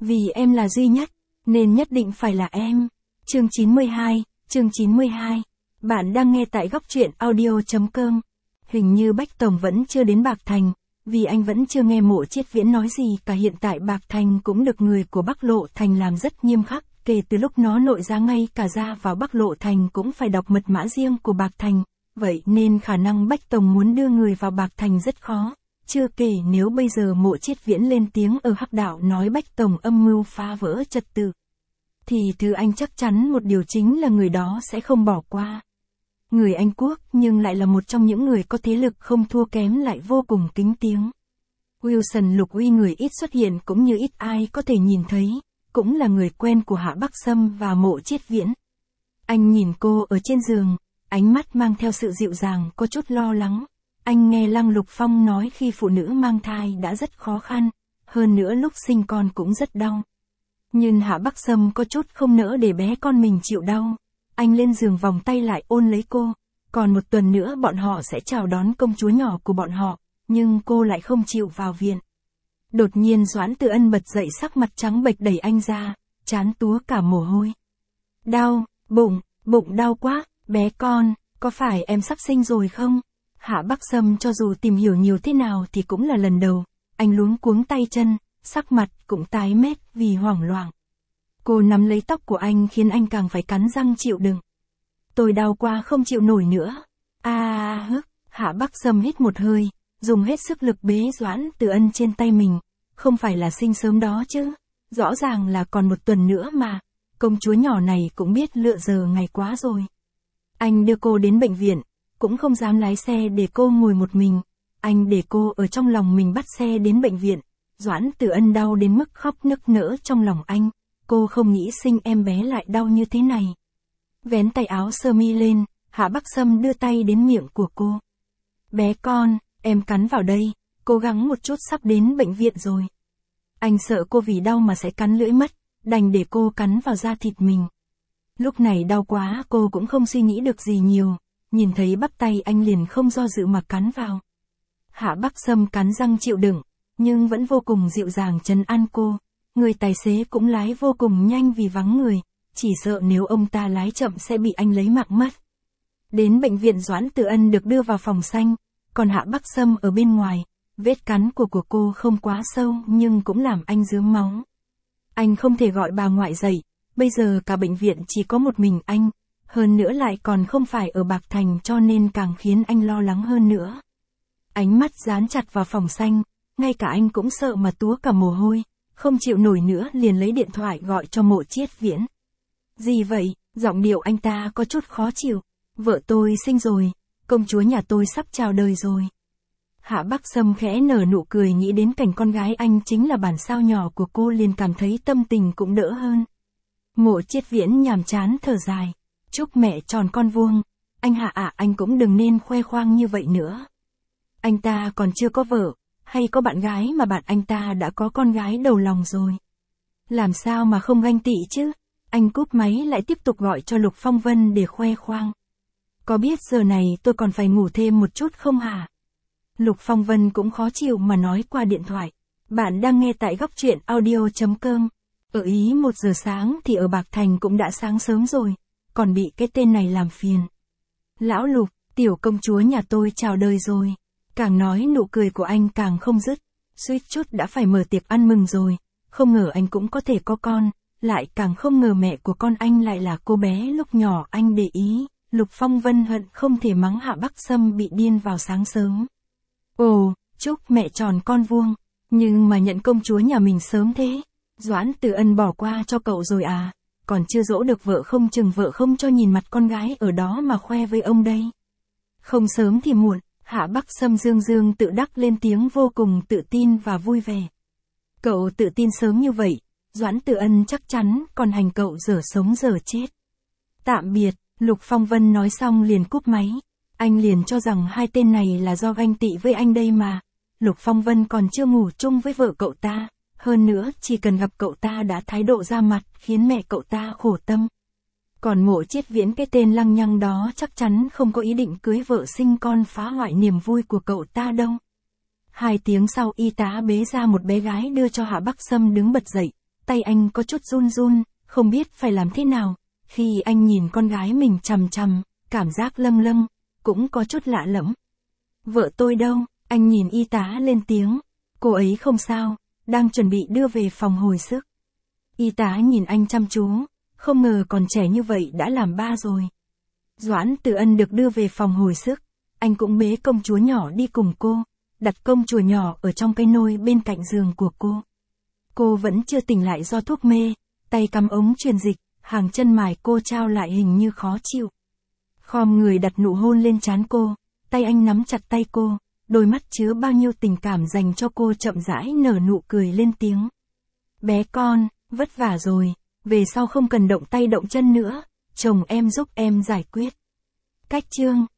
Vì em là duy nhất, nên nhất định phải là em. Chương 92. Bạn đang nghe tại góc truyện audio.com. Hình như Bách Tổng vẫn chưa đến Bạc Thành, vì anh vẫn chưa nghe Mộ Chiết Viễn nói gì cả. Hiện tại Bạc Thành cũng được người của Bắc Lộ Thành làm rất nghiêm khắc, kể từ lúc nó nội giá ngay cả ra vào Bắc Lộ Thành cũng phải đọc mật mã riêng của Bạc Thành, vậy nên khả năng Bách Tổng muốn đưa người vào Bạc Thành rất khó. Chưa kể nếu bây giờ Mộ Chiết Viễn lên tiếng ở Hắc Đạo nói Bách Tổng âm mưu phá vỡ trật tự, thì thứ anh chắc chắn một điều chính là người đó sẽ không bỏ qua. Người Anh Quốc nhưng lại là một trong những người có thế lực không thua kém lại vô cùng kính tiếng. Wilson Lục Uy người ít xuất hiện cũng như ít ai có thể nhìn thấy, cũng là người quen của Hạ Bắc Sâm và Mộ Chiết Viễn. Anh nhìn cô ở trên giường, ánh mắt mang theo sự dịu dàng có chút lo lắng. Anh nghe Lăng Lục Phong nói khi phụ nữ mang thai đã rất khó khăn, hơn nữa lúc sinh con cũng rất đau. Nhưng Hạ Bắc Sâm có chút không nỡ để bé con mình chịu đau. Anh lên giường vòng tay lại ôn lấy cô, còn một tuần nữa bọn họ sẽ chào đón công chúa nhỏ của bọn họ, nhưng cô lại không chịu vào viện. Đột nhiên Doãn Tử Ân bật dậy, sắc mặt trắng bệch đẩy anh ra, trán túa cả mồ hôi. Đau, bụng đau quá, bé con, có phải em sắp sinh rồi không? Hạ Bắc Sâm cho dù tìm hiểu nhiều thế nào thì cũng là lần đầu, anh luống cuống tay chân, sắc mặt cũng tái mét vì hoảng loạn. Cô nắm lấy tóc của anh khiến anh càng phải cắn răng chịu đựng. Tôi đau quá không chịu nổi nữa. Hạ Bắc Sâm hít một hơi, dùng hết sức lực bế Doãn Tử Ân trên tay mình. Không phải là sinh sớm đó chứ, rõ ràng là còn một tuần nữa mà. Công chúa nhỏ này cũng biết lựa giờ ngày quá rồi. Anh đưa cô đến bệnh viện, cũng không dám lái xe để cô ngồi một mình. Anh để cô ở trong lòng mình bắt xe đến bệnh viện. Doãn Tử Ân đau đến mức khóc nức nở trong lòng anh. Cô không nghĩ sinh em bé lại đau như thế này. Vén tay áo sơ mi lên, Hạ Bắc Sâm đưa tay đến miệng của cô. Bé con, em cắn vào đây, cố gắng một chút, sắp đến bệnh viện rồi. Anh sợ cô vì đau mà sẽ cắn lưỡi mất, đành để cô cắn vào da thịt mình. Lúc này đau quá cô cũng không suy nghĩ được gì nhiều, nhìn thấy bắp tay anh liền không do dự mà cắn vào. Hạ Bắc Sâm cắn răng chịu đựng, nhưng vẫn vô cùng dịu dàng trấn an cô. Người tài xế cũng lái vô cùng nhanh vì vắng người, chỉ sợ nếu ông ta lái chậm sẽ bị anh lấy mạng mất. Đến bệnh viện Doãn Tử Ân được đưa vào phòng xanh, còn Hạ Bắc Sâm ở bên ngoài. Vết cắn của cô không quá sâu nhưng cũng làm anh rớm máu. Anh không thể gọi bà ngoại dậy, bây giờ cả bệnh viện chỉ có một mình anh, hơn nữa lại còn không phải ở Bạc Thành cho nên càng khiến anh lo lắng hơn nữa. Ánh mắt dán chặt vào phòng xanh, ngay cả anh cũng sợ mà túa cả mồ hôi, không chịu nổi nữa liền lấy điện thoại gọi cho Mộ Chiết Viễn. Gì vậy, giọng điệu anh ta có chút khó chịu. Vợ tôi sinh rồi, công chúa nhà tôi sắp chào đời rồi. Hạ Bắc Sâm khẽ nở nụ cười, nghĩ đến cảnh con gái anh chính là bản sao nhỏ của cô liền cảm thấy tâm tình cũng đỡ hơn. Mộ Chiết Viễn nhàm chán thở dài. Chúc mẹ tròn con vuông. Anh Hạ anh cũng đừng nên khoe khoang như vậy nữa. Anh ta còn chưa có vợ, hay có bạn gái mà bạn anh ta đã có con gái đầu lòng rồi. Làm sao mà không ganh tị chứ? Anh cúp máy lại tiếp tục gọi cho Lục Phong Vân để khoe khoang. Có biết giờ này tôi còn phải ngủ thêm một chút không hả? Lục Phong Vân cũng khó chịu mà nói qua điện thoại. Bạn đang nghe tại góc truyện audio.com. Ở Ý 1 giờ sáng thì ở Bạc Thành cũng đã sáng sớm rồi, còn bị cái tên này làm phiền. Lão Lục, tiểu công chúa nhà tôi chào đời rồi. Càng nói nụ cười của anh càng không dứt, suýt chút đã phải mở tiệc ăn mừng rồi, không ngờ anh cũng có thể có con, lại càng không ngờ mẹ của con anh lại là cô bé lúc nhỏ anh để ý. Lục Phong Vân hận không thể mắng Hạ Bắc Sâm bị điên vào sáng sớm. Ồ, chúc mẹ tròn con vuông, nhưng mà nhận công chúa nhà mình sớm thế. Doãn Tử Ân bỏ qua cho cậu rồi à, còn chưa dỗ được vợ không chừng vợ không cho nhìn mặt con gái ở đó mà khoe với ông đây. Không sớm thì muộn. Hạ Bắc Sâm dương tự đắc lên tiếng, vô cùng tự tin và vui vẻ. Cậu tự tin sớm như vậy, Doãn Tử Ân chắc chắn còn hành cậu dở sống dở chết. Tạm biệt, Lục Phong Vân nói xong liền cúp máy. Anh liền cho rằng hai tên này là do ganh tị với anh đây mà. Lục Phong Vân còn chưa ngủ chung với vợ cậu ta, hơn nữa chỉ cần gặp cậu ta đã thái độ ra mặt khiến mẹ cậu ta khổ tâm. Còn Mộ Chiết Viễn cái tên lăng nhăng đó chắc chắn không có ý định cưới vợ sinh con phá hoại niềm vui của cậu ta đâu. 2 tiếng sau y tá bế ra một bé gái đưa cho Hạ Bắc Sâm đứng bật dậy, tay anh có chút run run, không biết phải làm thế nào. Khi anh nhìn con gái mình chằm chằm, cảm giác lâng lâng, cũng có chút lạ lẫm. Vợ tôi đâu? Anh nhìn y tá lên tiếng. Cô ấy không sao, đang chuẩn bị đưa về phòng hồi sức. Y tá nhìn anh chăm chú, không ngờ còn trẻ như vậy đã làm ba rồi. Doãn Tử Ân được đưa về phòng hồi sức, anh cũng bế công chúa nhỏ đi cùng cô, đặt công chúa nhỏ ở trong cái nôi bên cạnh giường của cô. Cô vẫn chưa tỉnh lại do thuốc mê, tay cắm ống truyền dịch, hàng chân mài cô trao lại hình như khó chịu. Khom người đặt nụ hôn lên trán cô, tay anh nắm chặt tay cô, đôi mắt chứa bao nhiêu tình cảm dành cho cô chậm rãi nở nụ cười lên tiếng. Bé con, vất vả rồi, về sau không cần động tay động chân nữa, chồng em giúp em giải quyết. Cách chương